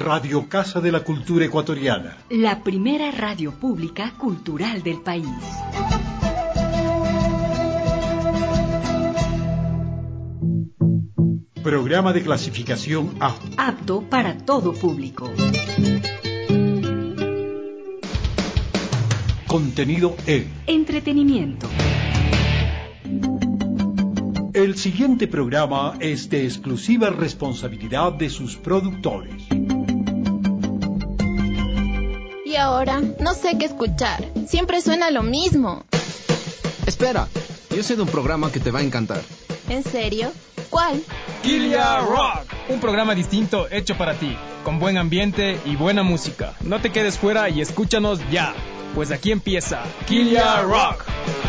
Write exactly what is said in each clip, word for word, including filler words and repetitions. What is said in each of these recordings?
Radio Casa de la Cultura Ecuatoriana. La primera radio pública cultural del país. Programa de clasificación A. Apto para todo público. Contenido E. Entretenimiento. El siguiente programa es de exclusiva responsabilidad de sus productores. Y ahora, no sé qué escuchar. Siempre suena lo mismo. Espera, yo sé de un programa que te va a encantar. ¿En serio? ¿Cuál? Kilia Rock, un programa distinto hecho para ti, con buen ambiente y buena música. No te quedes fuera y escúchanos ya, pues aquí empieza Kilia Rock.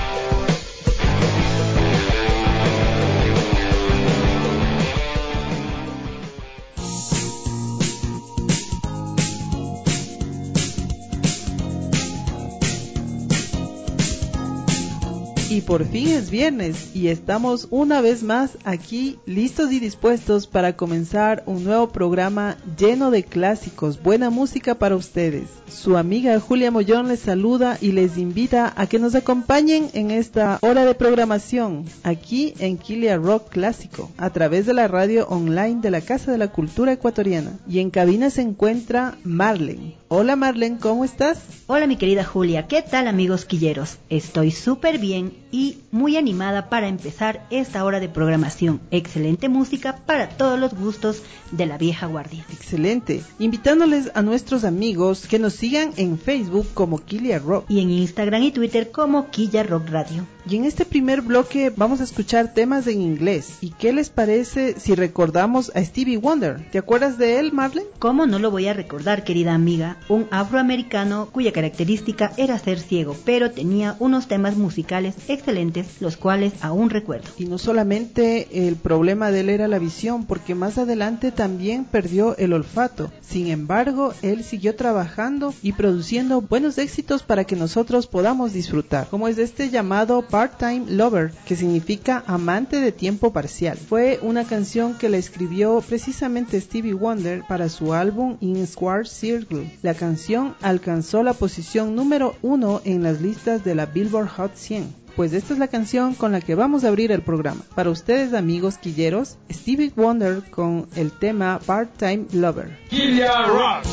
Y por fin es viernes y estamos una vez más aquí listos y dispuestos para comenzar un nuevo programa lleno de clásicos, buena música para ustedes. Su amiga Julia Mollón les saluda y les invita a que nos acompañen en esta hora de programación aquí en Kilia Rock Clásico a través de la radio online de la Casa de la Cultura Ecuatoriana. Y en cabina se encuentra Marlene. Hola Marlene, ¿cómo estás? Hola mi querida Julia, ¿qué tal amigos quilleros? Estoy súper bien y muy animada para empezar esta hora de programación. Excelente música para todos los gustos de la vieja guardia. Excelente, invitándoles a nuestros amigos que nos sigan en Facebook como Kilia Rock y en Instagram y Twitter como Kilia Rock Radio. Y en este primer bloque vamos a escuchar temas en inglés. ¿Y qué les parece si recordamos a Stevie Wonder? ¿Te acuerdas de él, Marlene? ¿Cómo no lo voy a recordar, querida amiga? Un afroamericano cuya característica era ser ciego, pero tenía unos temas musicales excelentes, los cuales aún recuerdo. Y no solamente el problema de él era la visión, porque más adelante también perdió el olfato. Sin embargo, él siguió trabajando y produciendo buenos éxitos para que nosotros podamos disfrutar, como es este llamado Part-Time Lover, que significa amante de tiempo parcial. Fue una canción que la escribió precisamente Stevie Wonder para su álbum In Square Circle. La canción alcanzó la posición número uno en las listas de la Billboard Hot cien. Pues esta es la canción con la que vamos a abrir el programa. Para ustedes, amigos quilleros, Stevie Wonder con el tema Part-Time Lover. Kilia Rock.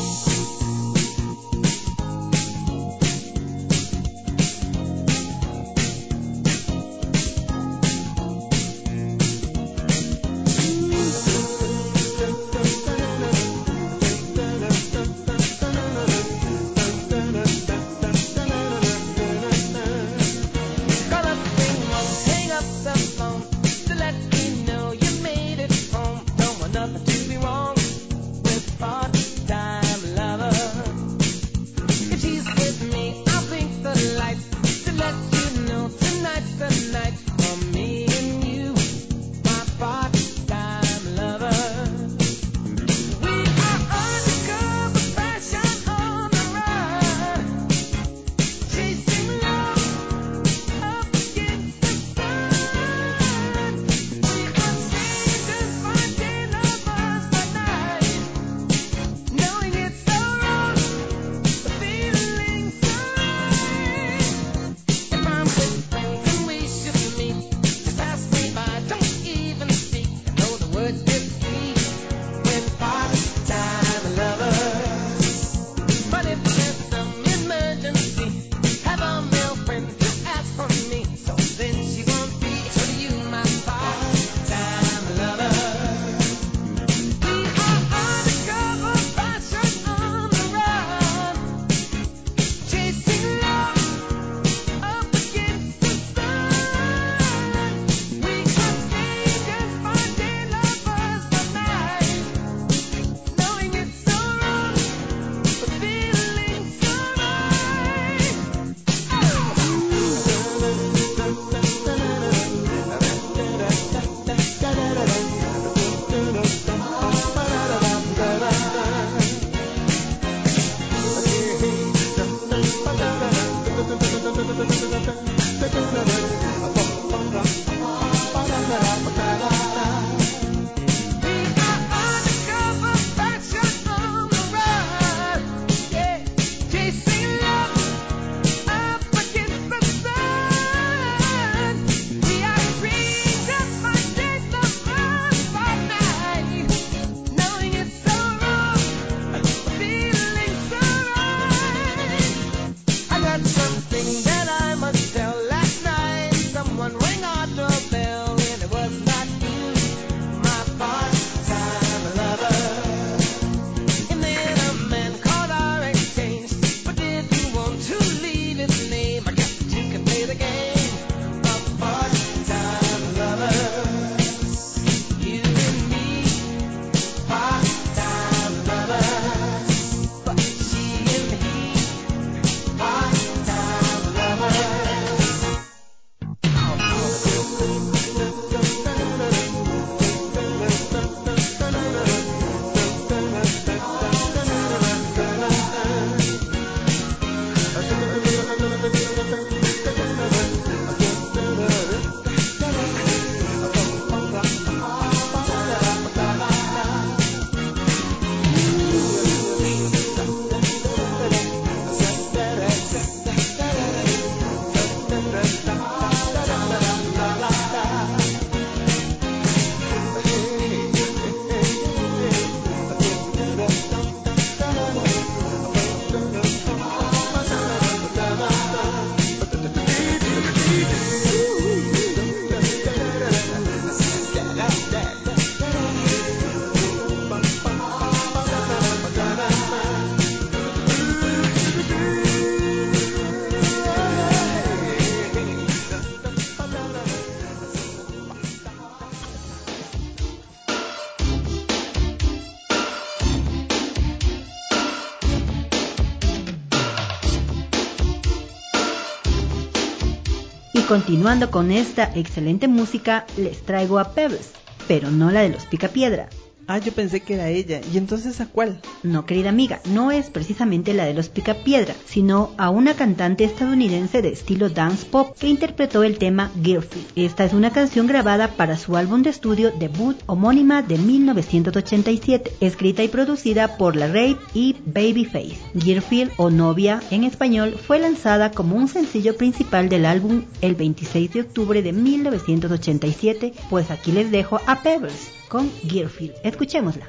Nothing to be wrong with part-time lover. continuando con esta excelente música, les traigo a Pebbles, pero no la de los Picapiedra. Ah, yo pensé que era ella. ¿Y entonces a cuál? No, querida amiga, no es precisamente la de los Picapiedra, sino a una cantante estadounidense de estilo dance pop que interpretó el tema Girlfriend. Esta es una canción grabada para su álbum de estudio debut homónima de mil novecientos ochenta y siete, escrita y producida por La Rape y Babyface. Girlfriend o Novia en español fue lanzada como un sencillo principal del álbum el veintiséis de octubre de mil novecientos ochenta y siete, pues aquí les dejo a Pebbles con Girlfriend. Escuchémosla.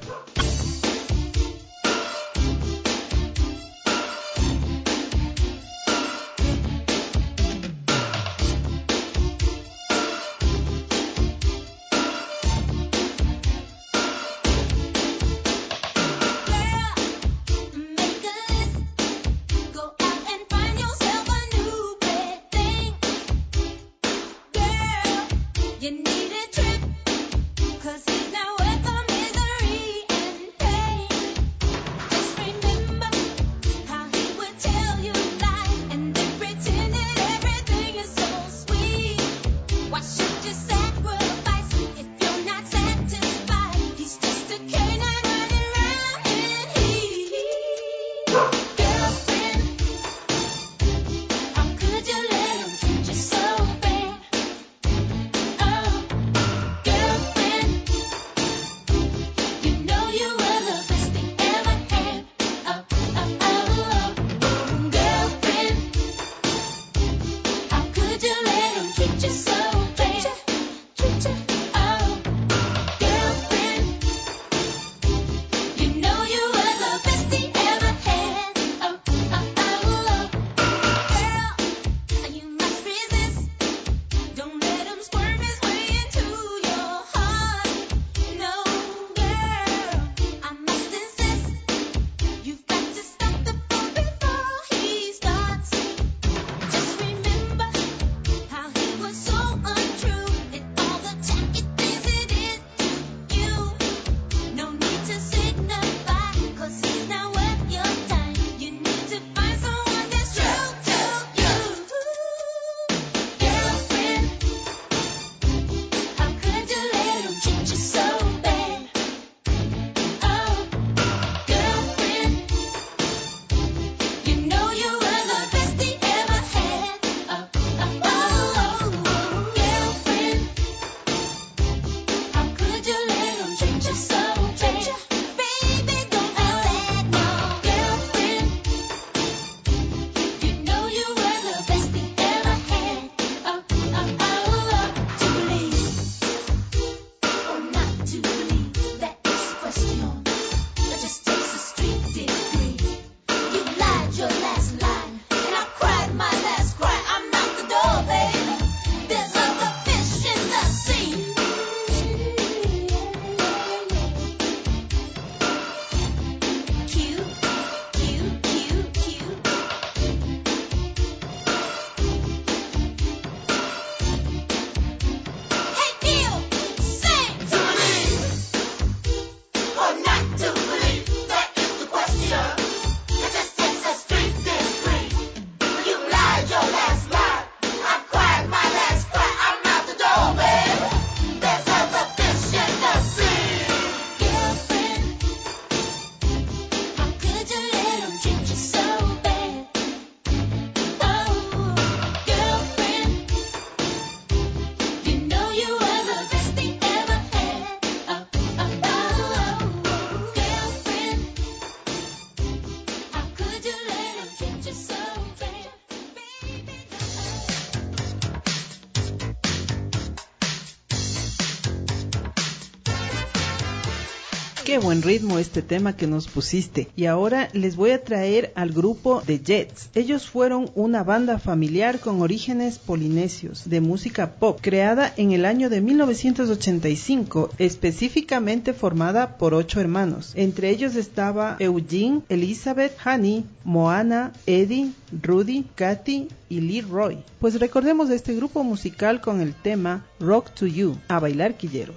Qué buen ritmo este tema que nos pusiste. Y ahora les voy a traer al grupo The Jets. Ellos fueron una banda familiar con orígenes polinesios de música pop, creada en el año de mil novecientos ochenta y cinco, específicamente formada por ocho hermanos. Entre ellos estaba Eugene, Elizabeth, Honey, Moana, Eddie, Rudy, Kathy y Leroy. Pues recordemos de este grupo musical con el tema Rock to You. A bailar, quilleros.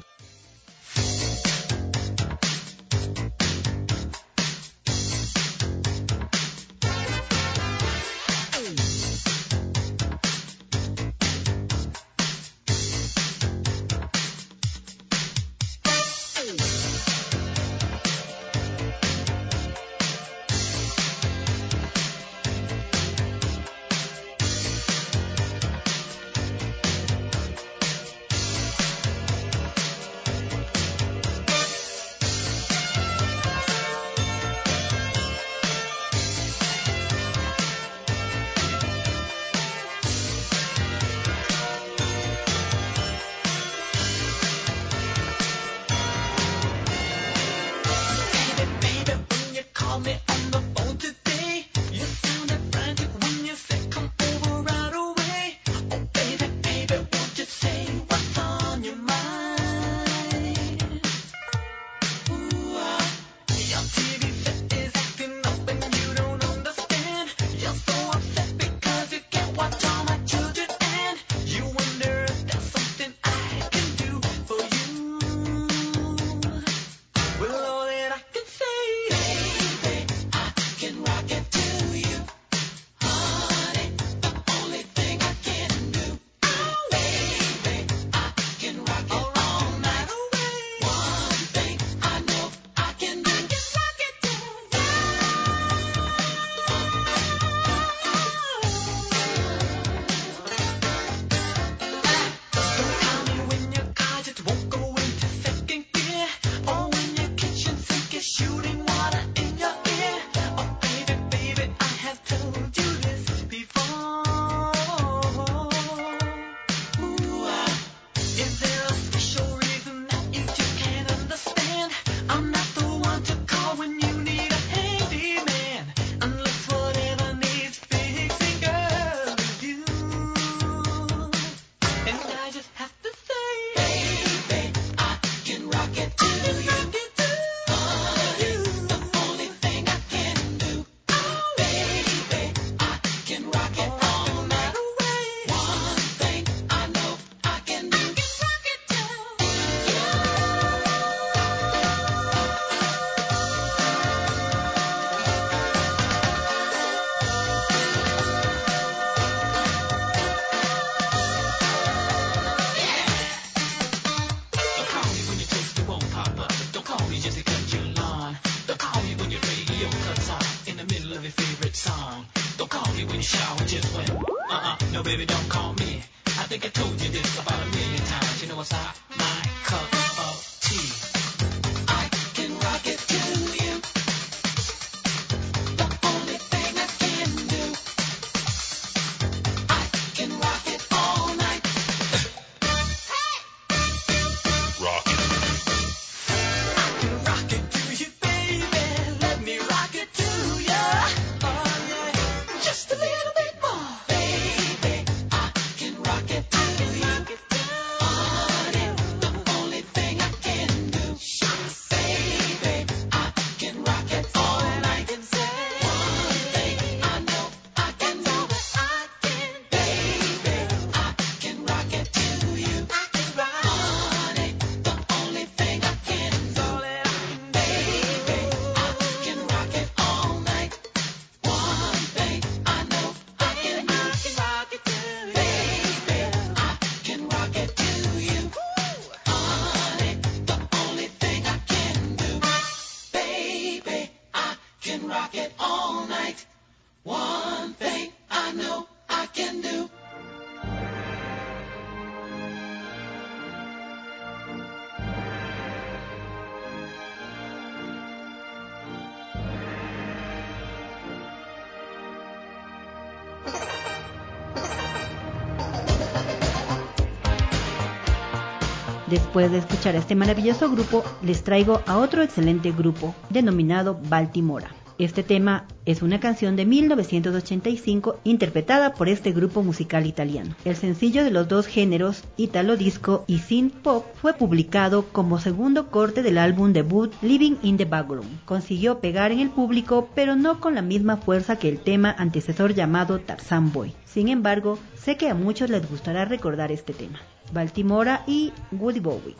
Después de escuchar a este maravilloso grupo, les traigo a otro excelente grupo denominado Baltimora. Este tema es una canción de mil novecientos ochenta y cinco interpretada por este grupo musical italiano. El sencillo de los dos géneros, italo disco y synth pop, fue publicado como segundo corte del álbum debut Living in the Background. Consiguió pegar en el público, pero no con la misma fuerza que el tema antecesor llamado Tarzan Boy. Sin embargo, sé que a muchos les gustará recordar este tema. Baltimora y Woody Bowie.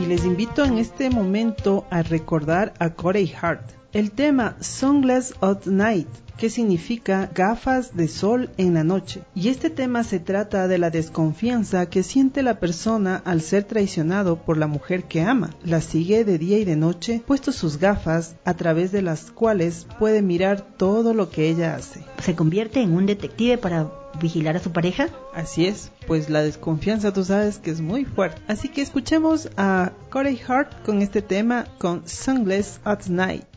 y les invito en este momento a recordar a Corey Hart. El tema Sunglasses at Night, que significa gafas de sol en la noche. Y este tema se trata de la desconfianza que siente la persona al ser traicionado por la mujer que ama. La sigue de día y de noche, puesto sus gafas a través de las cuales puede mirar todo lo que ella hace. ¿Se convierte en un detective para vigilar a su pareja? Así es, pues la desconfianza tú sabes que es muy fuerte. Así que escuchemos a Corey Hart con este tema, con Sunglasses at Night.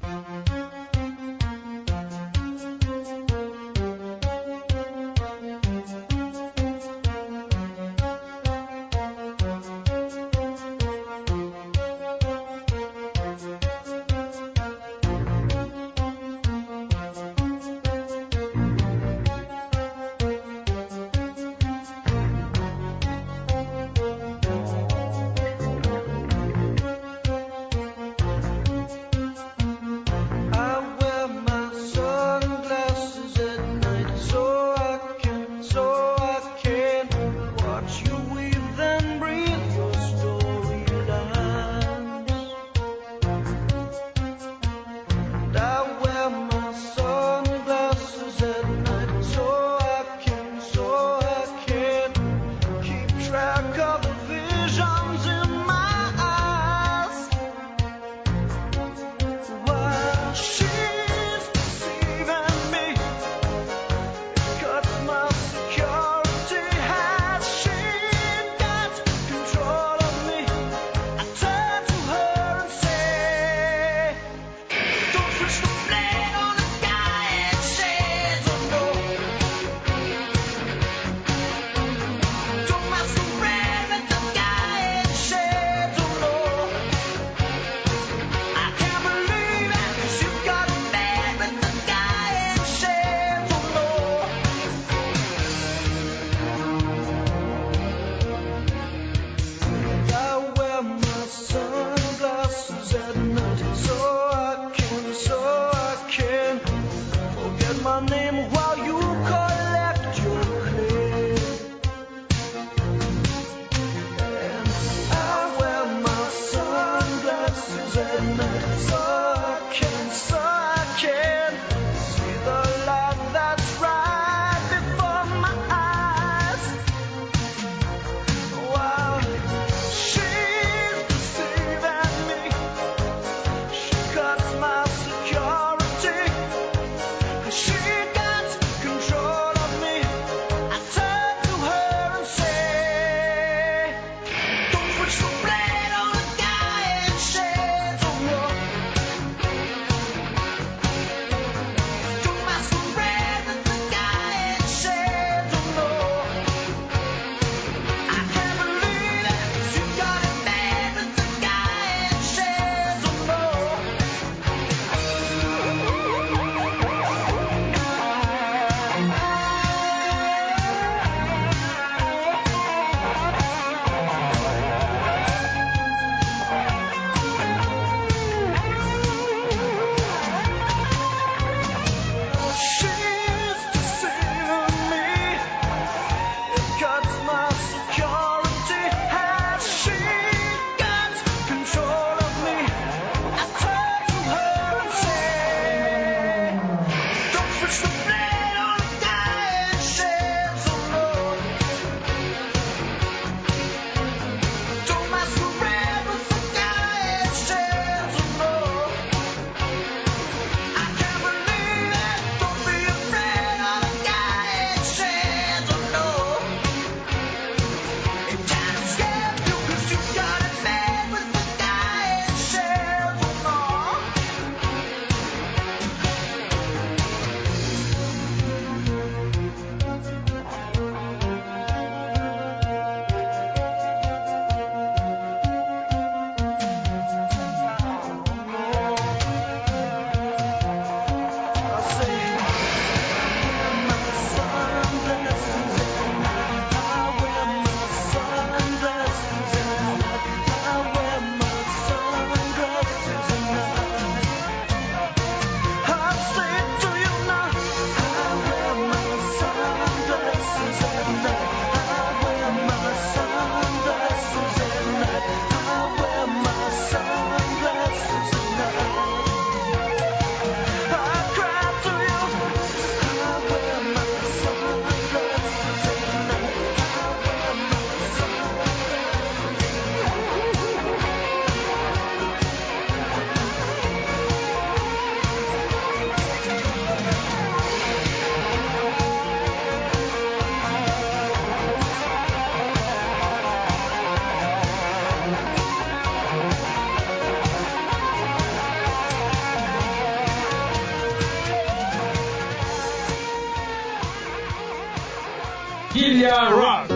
Quilla Rock.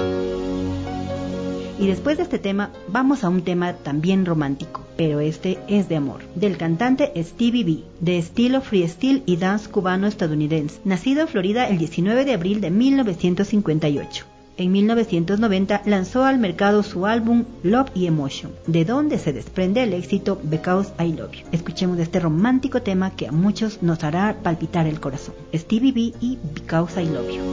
Y después de este tema, vamos a un tema también romántico, pero este es de amor, del cantante Stevie B, de estilo freestyle y dance cubano-estadounidense, nacido en Florida el diecinueve de abril de mil novecientos cincuenta y ocho. En mil novecientos noventa lanzó al mercado su álbum Love y Emotion, de donde se desprende el éxito Because I Love You. Escuchemos este romántico tema que a muchos nos hará palpitar el corazón. Stevie B y Because I Love You.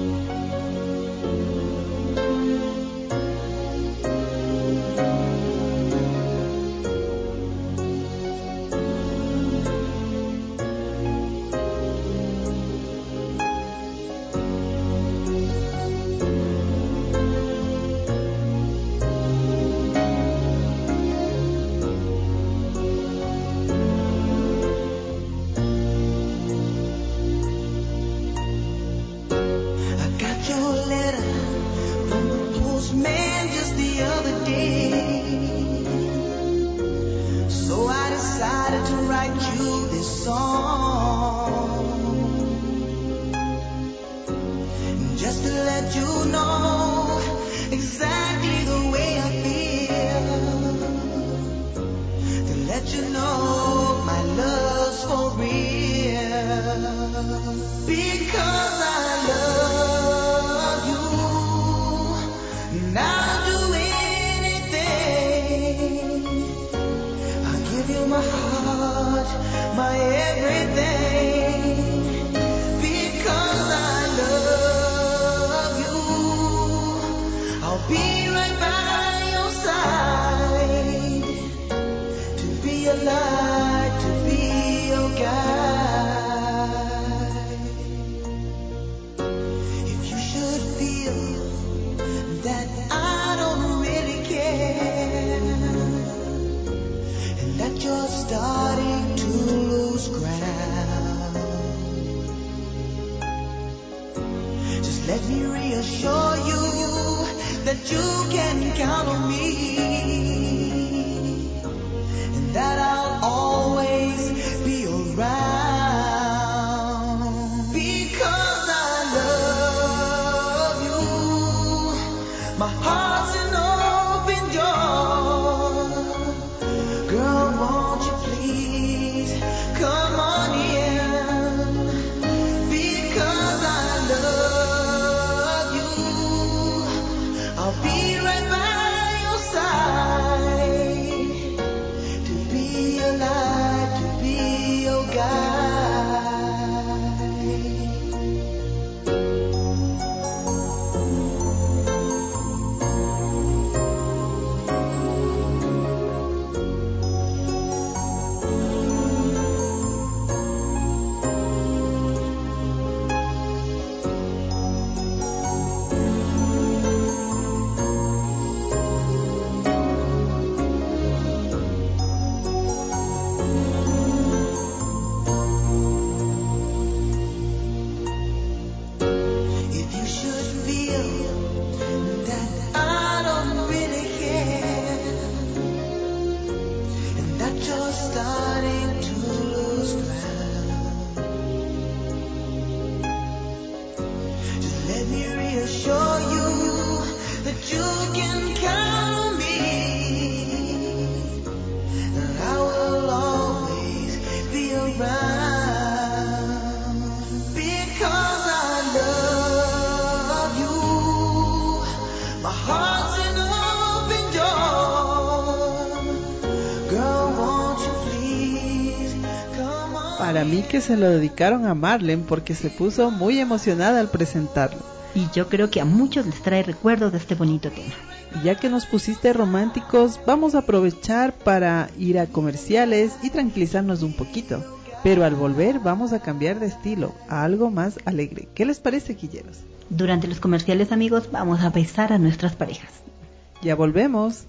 Para mí que se lo dedicaron a Marlene porque se puso muy emocionada al presentarlo. Y yo creo que a muchos les trae recuerdos de este bonito tema. Y ya que nos pusiste románticos, vamos a aprovechar para ir a comerciales y tranquilizarnos un poquito. Pero al volver vamos a cambiar de estilo a algo más alegre. ¿Qué les parece, quilleros? Durante los comerciales, amigos, vamos a besar a nuestras parejas. Ya volvemos.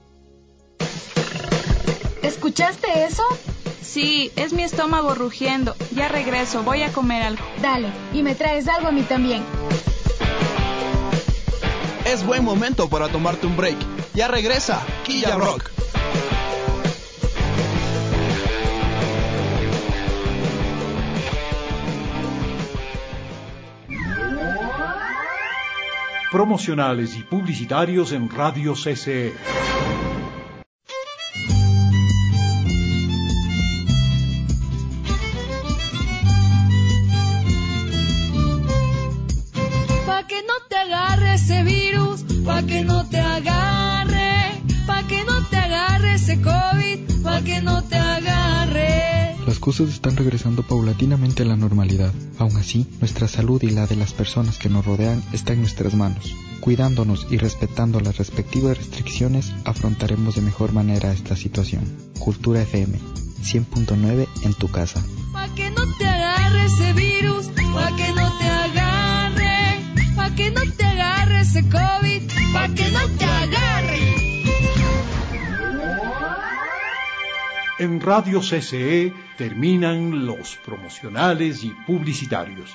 ¿Escuchaste eso? Sí, es mi estómago rugiendo. Ya regreso, voy a comer algo. Dale, y me traes algo a mí también. Es buen momento para tomarte un break. Ya regresa, Quilla Rock. promocionales y publicitarios en Radio C C E. Pa' que no te agarre ese virus, pa' que no te agarre, pa' que no te agarre ese COVID, pa' que no te agarre. Las cosas están regresando paulatinamente a la normalidad. Aún así, nuestra salud y la de las personas que nos rodean está en nuestras manos. Cuidándonos y respetando las respectivas restricciones, afrontaremos de mejor manera esta situación. Cultura F M, cien punto nueve en tu casa. Pa' que no te agarre ese virus, pa' que no te agarre, pa' que no te agarre ese COVID, pa' que no te agarre. En Radio C C E terminan los promocionales y publicitarios.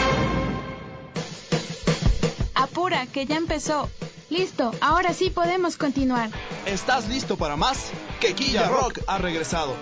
Apura, que ya empezó. Listo, ahora sí podemos continuar. ¿Estás listo para más? Que Quilla Rock ha regresado.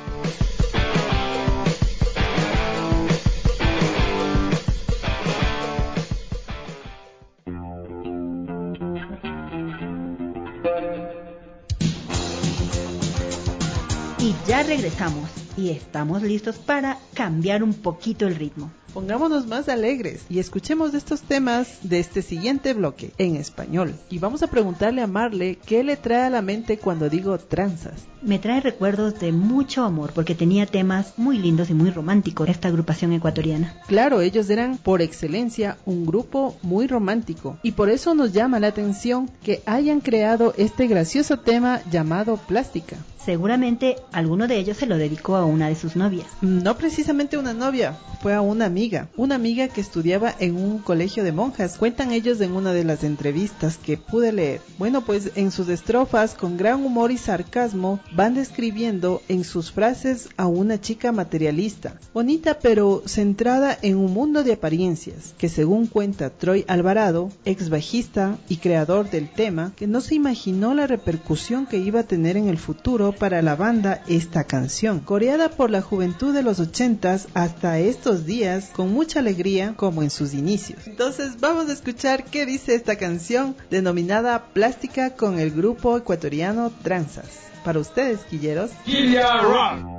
Y ya regresamos y estamos listos para cambiar un poquito el ritmo. Pongámonos más alegres y escuchemos estos temas de este siguiente bloque en español. Y vamos a preguntarle a Marle qué le trae a la mente cuando digo tranzas. Me trae recuerdos de mucho amor porque tenía temas muy lindos y muy románticos esta agrupación ecuatoriana. Claro, ellos eran por excelencia un grupo muy romántico y por eso nos llama la atención que hayan creado este gracioso tema llamado Plástica. Seguramente alguno de ellos se lo dedicó a una de sus novias. No precisamente una novia, fue a una amiga, una amiga que estudiaba en un colegio de monjas. Cuentan ellos en una de las entrevistas que pude leer. Bueno, pues en sus estrofas, con gran humor y sarcasmo, van describiendo en sus frases a una chica materialista, bonita pero centrada en un mundo de apariencias, que según cuenta Troy Alvarado, ex bajista y creador del tema, que no se imaginó la repercusión que iba a tener en el futuro para la banda esta canción, coreada por la juventud de los ochentas hasta estos días con mucha alegría como en sus inicios. Entonces vamos a escuchar qué dice esta canción denominada Plástica con el grupo ecuatoriano Tranzas. Para ustedes, quilleros, Quilla Rock.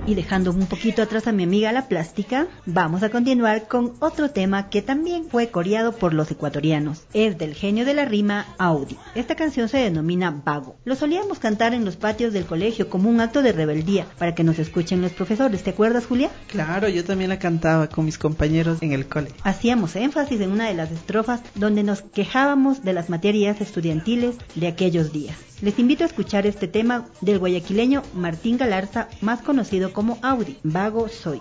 Y dejando un poquito atrás a mi amiga la plástica, vamos a continuar con otro tema que también fue coreado por los ecuatorianos. Es del genio de la rima, Audi. Esta canción se denomina Vago. Lo solíamos cantar en los patios del colegio como un acto de rebeldía para que nos escuchen los profesores. ¿Te acuerdas, Julia? Claro, yo también la cantaba con mis compañeros en el cole. Hacíamos énfasis en una de las estrofas donde nos quejábamos de las materias estudiantiles de aquellos días. Les invito a escuchar este tema del guayaquileño Martín Galarza, más conocido como Audi. Vago soy.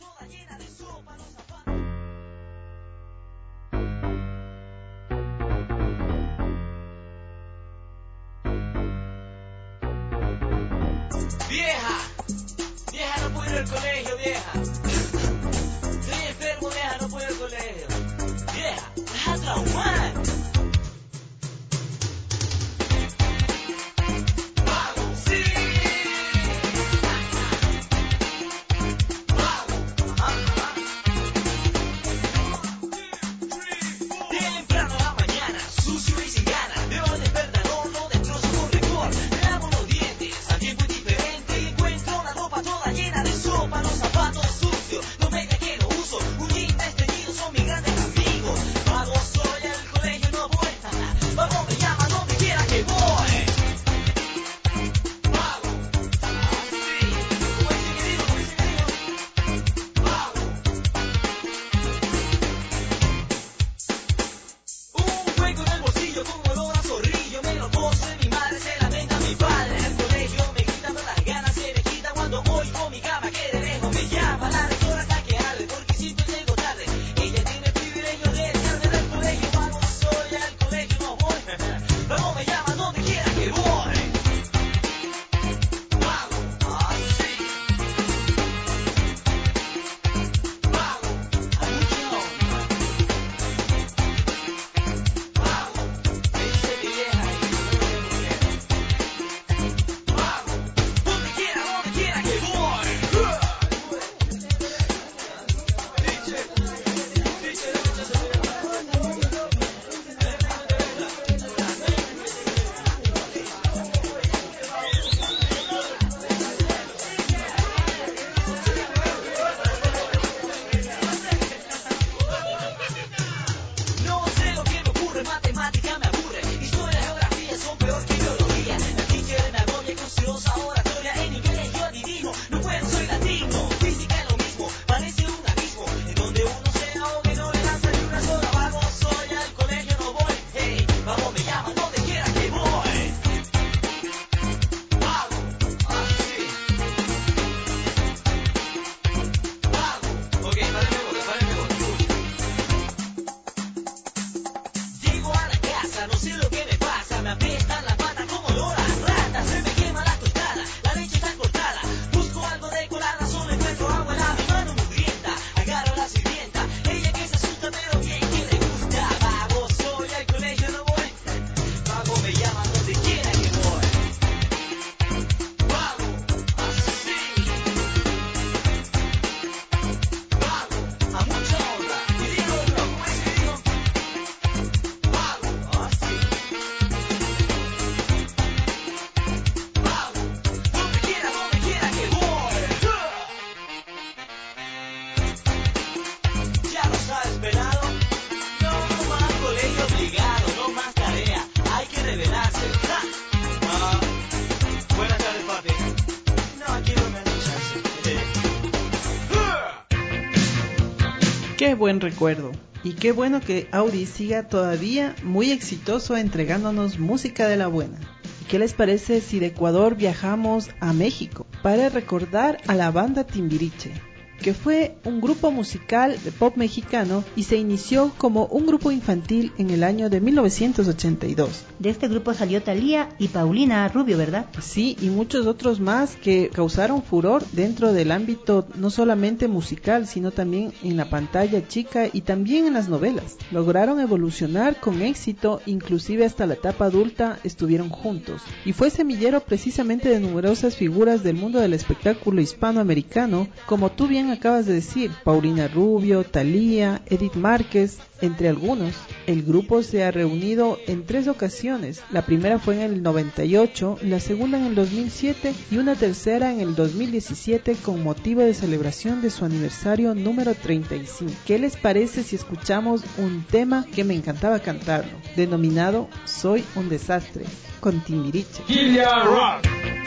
Vieja, vieja, no puedo ir al colegio, vieja. Estoy enfermo, vieja, no puedo ir al colegio. Vieja, deja traumar. Qué buen recuerdo. Y qué bueno que Audi siga todavía muy exitoso entregándonos música de la buena. ¿Y qué les parece si de Ecuador viajamos a México para recordar a la banda Timbiriche, que fue un grupo musical de pop mexicano y se inició como un grupo infantil en el año de mil novecientos ochenta y dos. De este grupo salió Thalía y Paulina Rubio, ¿verdad? Sí, y muchos otros más que causaron furor dentro del ámbito no solamente musical, sino también en la pantalla chica y también en las novelas. Lograron evolucionar con éxito, inclusive hasta la etapa adulta estuvieron juntos, y fue semillero precisamente de numerosas figuras del mundo del espectáculo hispanoamericano, como tú bien acabas de decir, Paulina Rubio, Thalía, Edith Márquez, entre algunos. El grupo se ha reunido en tres ocasiones. La primera fue en el noventa y ocho, la segunda en el dos mil siete y una tercera en el dos mil diecisiete con motivo de celebración de su aniversario número treinta y cinco. ¿Qué les parece si escuchamos un tema que me encantaba cantarlo, denominado Soy un desastre, con Timbiriche? Kilia Rock.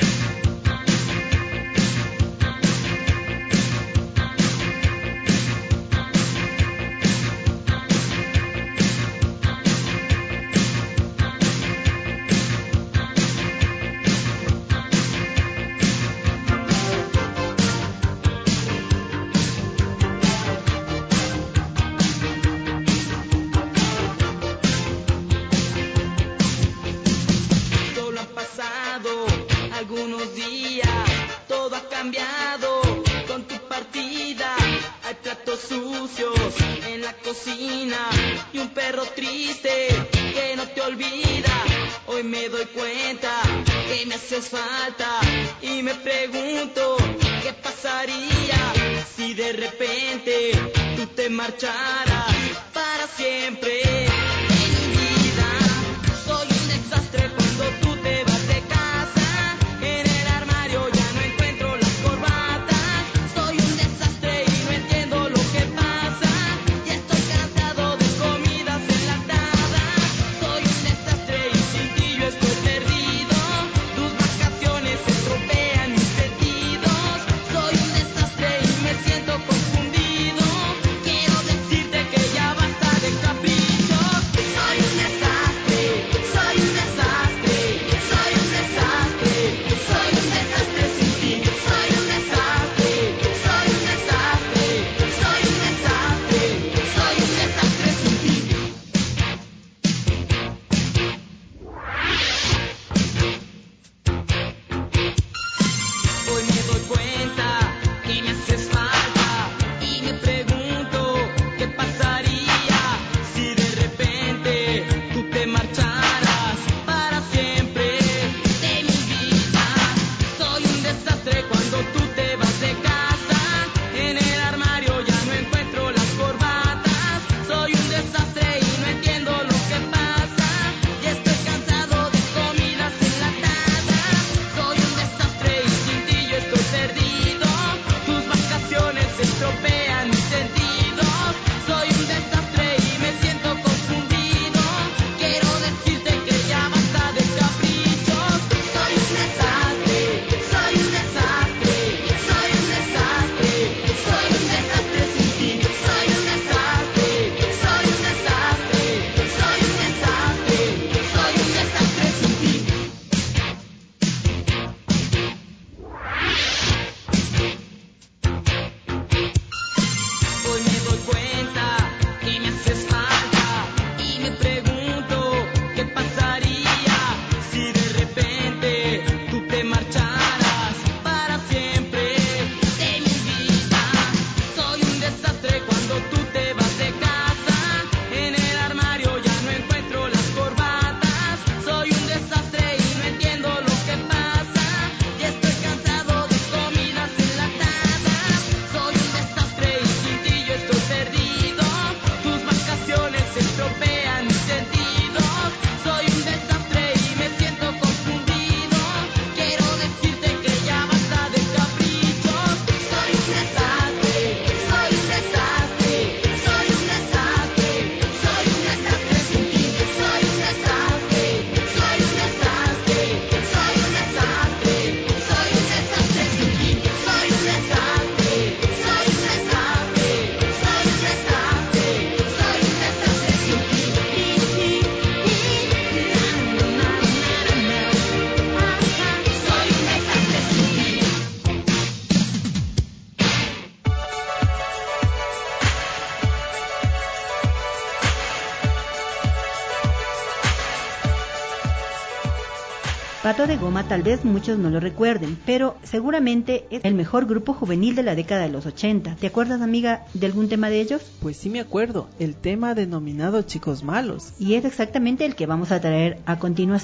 Pato de Goma tal vez muchos no lo recuerden, pero seguramente es el mejor grupo juvenil de la década de los ochenta. ¿Te acuerdas, amiga, de algún tema de ellos? Pues sí me acuerdo, el tema denominado Chicos Malos. Y es exactamente el que vamos a traer a continuación.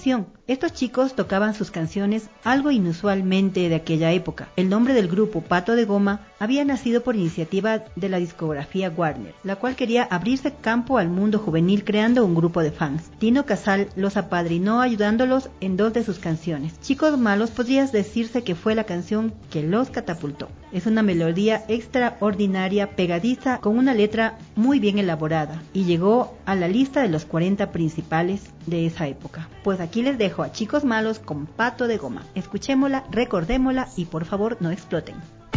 Estos chicos tocaban sus canciones algo inusualmente de aquella época. El nombre del grupo, Pato de Goma, había nacido por iniciativa de la discografía Warner, la cual quería abrirse campo al mundo juvenil creando un grupo de fans. Tino Casal los apadrinó ayudándolos en dos de sus canciones. Chicos Malos podría decirse que fue la canción que los catapultó. Es una melodía extraordinaria, pegadiza, con una letra muy bien elaborada, y llegó a la lista de los cuarenta principales de esa época. Pues aquí les dejo a Chicos Malos con Pato de Goma. Escuchémosla, recordémosla y por favor no exploten.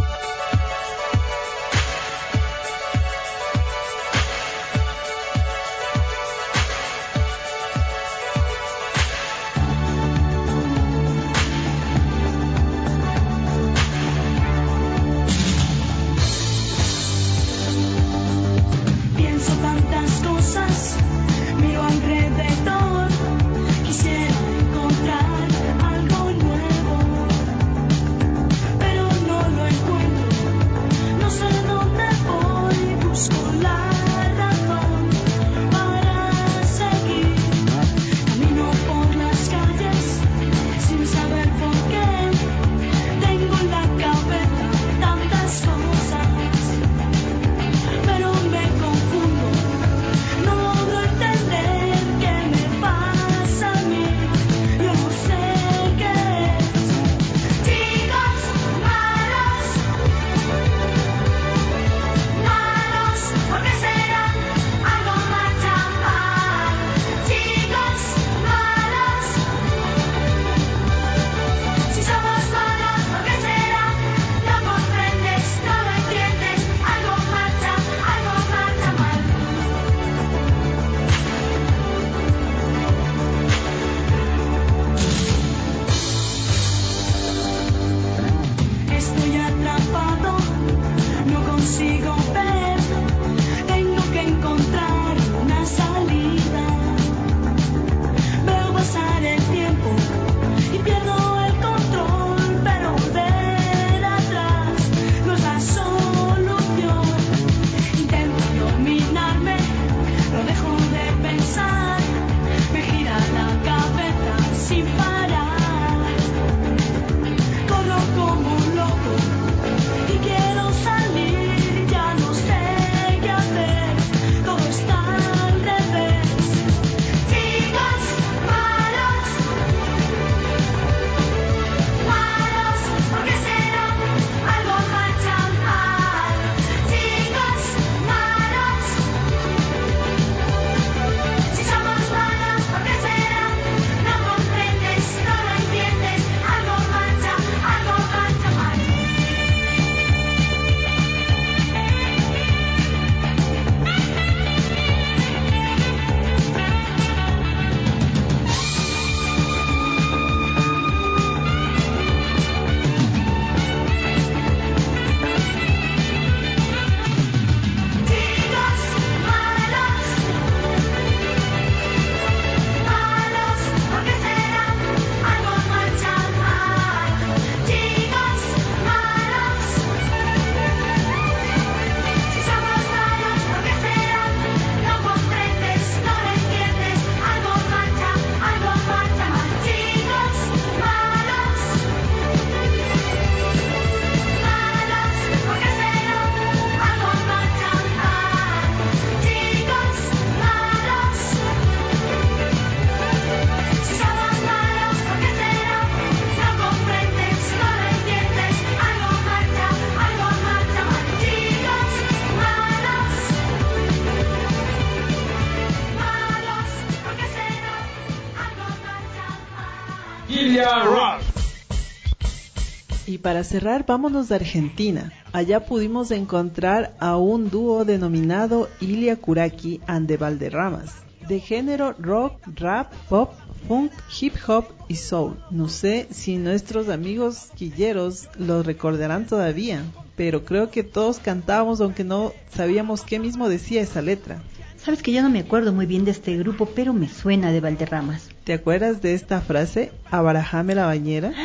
Y para cerrar, vámonos de Argentina. Allá pudimos encontrar a un dúo denominado Ilia Kuraki and the Valderramas, de género rock, rap, pop, funk, hip hop y soul. No sé si nuestros amigos quilleros los recordarán todavía, pero creo que todos cantábamos aunque no sabíamos qué mismo decía esa letra. Sabes que yo no me acuerdo muy bien de este grupo, pero me suena de Valderramas. ¿Te acuerdas de esta frase? Abarajame la bañera.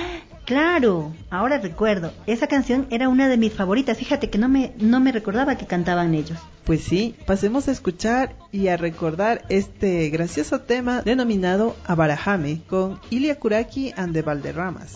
Claro, ahora recuerdo, esa canción era una de mis favoritas, fíjate que no me, no me recordaba que cantaban ellos. Pues sí, pasemos a escuchar y a recordar este gracioso tema denominado Abarajame con Ilia Kuraki and the Valderramas.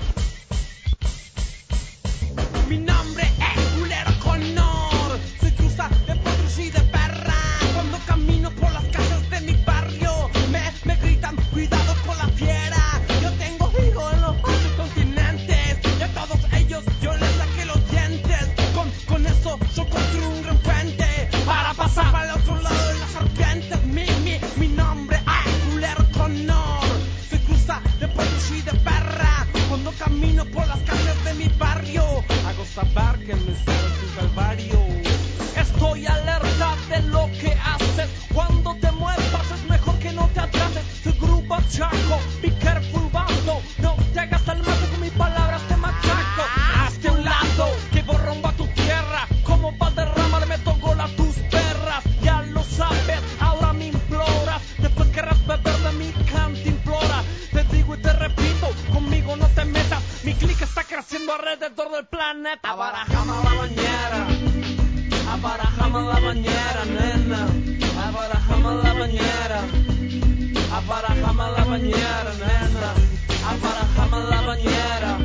Mi nombre es Culero Conor, soy cruza de potros y de perra. Cuando camino por las calles de mi barrio, me, me gritan, cuidado con la fiera. Yo tengo hijos en los ocho continentes, y a todos ellos yo les saqué los dientes. Con, con eso yo construí un gran puente para pasar al otro lado de las serpientes. Mi, mi, mi nombre es Culero Conor, soy cruza de potros y de perra. Cuando camino por las calles de mi barrio, hago saber que me será un calvario. Estoy alerta de lo que haces. Cuando te muevas es mejor que no te atrases. Tu grupo chaco, be careful vato. No te hagas al mato, con mis palabras te machaco. Hazte un lado, que borromba tu tierra. Como Valderrama le meto gol a tus perras. Ya lo sabes, ahora me imploras. Después querrás beber de mi cantimplora. Te digo y te repito, conmigo no te metas. Mi clique está creciendo alrededor del planeta. Abarajama la bañera, abarajama la bañera, nena. Abarajama la bañera, abarajama la bañera, nena. Abarajama la bañera,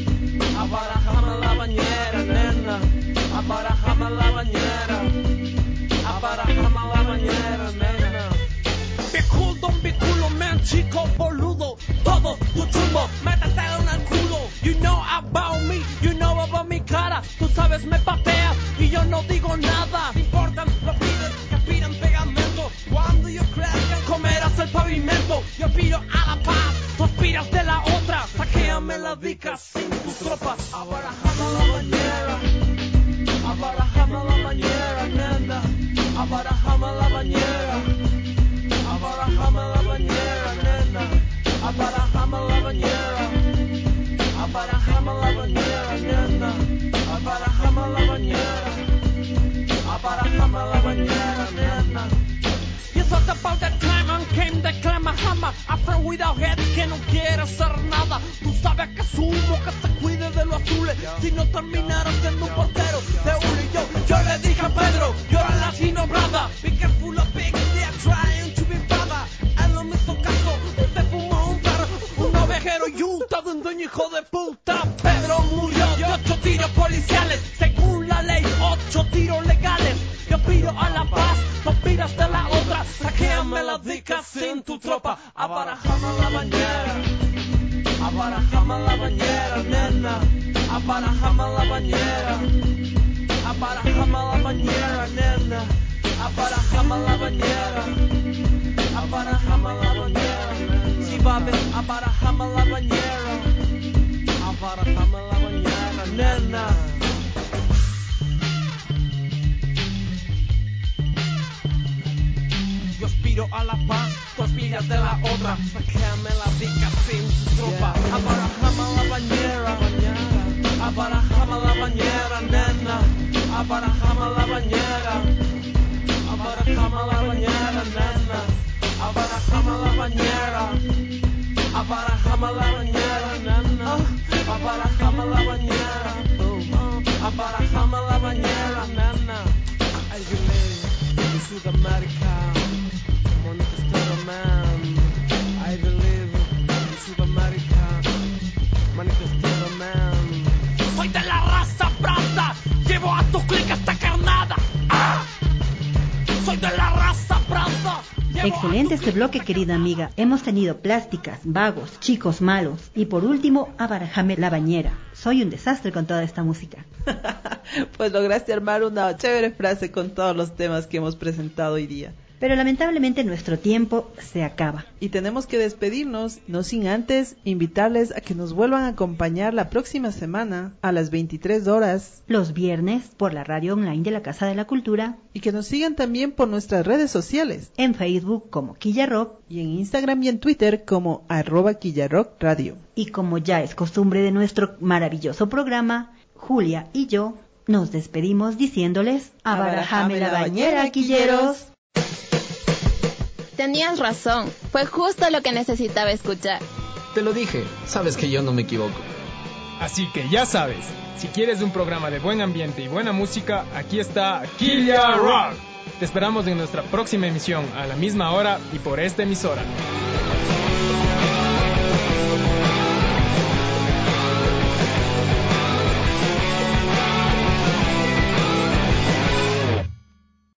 abarajama la bañera, nena. Abarajama la bañera, abarajama la bañera, nena. Be cool, don't be culo, man, chico boludo. Todo tu chumbo, métetelo en el culo. You know about me, you know about mi cara. Tú sabes, me pateas y yo no digo nada. Te importan los pibes que aspiran pegamento. Cuando yo crezca comerás el pavimento. Yo aspiro a la paz, tú aspiras de la otra. Saquéame la dica sin tu tropa. Abarajama la bañera, abarajama la bañera, nena. Abarajama la bañera, abarajama la bañera, nena. Abarajama la bañera, abarajama la bañera, nena. Abarajama la bañera, abarajama la bañera, nena. Yes, all about that time and came the clamahama. After without head que no quiere hacer nada. Tú sabes que sumo que se cuide de los azules. Si no terminara siendo un portero de uno y yo, yo le dije a Pedro, llora así nombrada. Be careful of pigs, they are trying to be brother. Él no me hizo caso, se fumó un perro, un ovejero y un todo un dueño hijo de puta. Pedro murió de ocho tiros policiales, según la ley, ocho tiros legales. Yo pido a la paz, tú pidas de la otra. Saquéame la dica sin tu tropa. Abarajama la bañera, abarajama la bañera, nena. Abarajama la bañera, abarajama la bañera, nena. Abarajama la bañera, abarajama la bañera, nena. Si babe, abarajama la bañera, abarajama la bañera, nena. Yo aspiro a la paz, tú aspiras de la otra. Saquéame la dica sin tu tropa. Abarajama la bañera, abarajama la bañera, nena. Abarajama la bañera, abarajama la bañera, nena. Abarajama la bañera, abarajama la bañera, nena. Abarajama la bañera, abarajama la bañera, nena. Ay, en Sudamérica, Manifestero man. I believe in Sudamérica, Manifestero man. Soy de la raza brasa, llevo a tu clica esta carnada. ¡Ah! Soy de la raza brasa. Excelente este bloque, querida amiga. Hemos tenido plásticas, vagos, chicos malos y por último, abarajame la bañera. Soy un desastre con toda esta música. Pues lograste armar una chévere frase con todos los temas que hemos presentado hoy día. Pero lamentablemente nuestro tiempo se acaba. Y tenemos que despedirnos, no sin antes invitarles a que nos vuelvan a acompañar la próxima semana a las veintitrés horas. Los viernes por la radio online de la Casa de la Cultura. Y que nos sigan también por nuestras redes sociales. En Facebook como Quilla Rock. Y en Instagram y en Twitter como arroba Quilla Rock Radio. Y como ya es costumbre de nuestro maravilloso programa, Julia y yo nos despedimos diciéndoles: abarajame la bañera, quilleros. Tenías razón, fue justo lo que necesitaba escuchar. Te lo dije, sabes que yo no me equivoco. Así que ya sabes, si quieres un programa de buen ambiente y buena música, aquí está Kilia Rock. Te esperamos en nuestra próxima emisión a la misma hora y por esta emisora.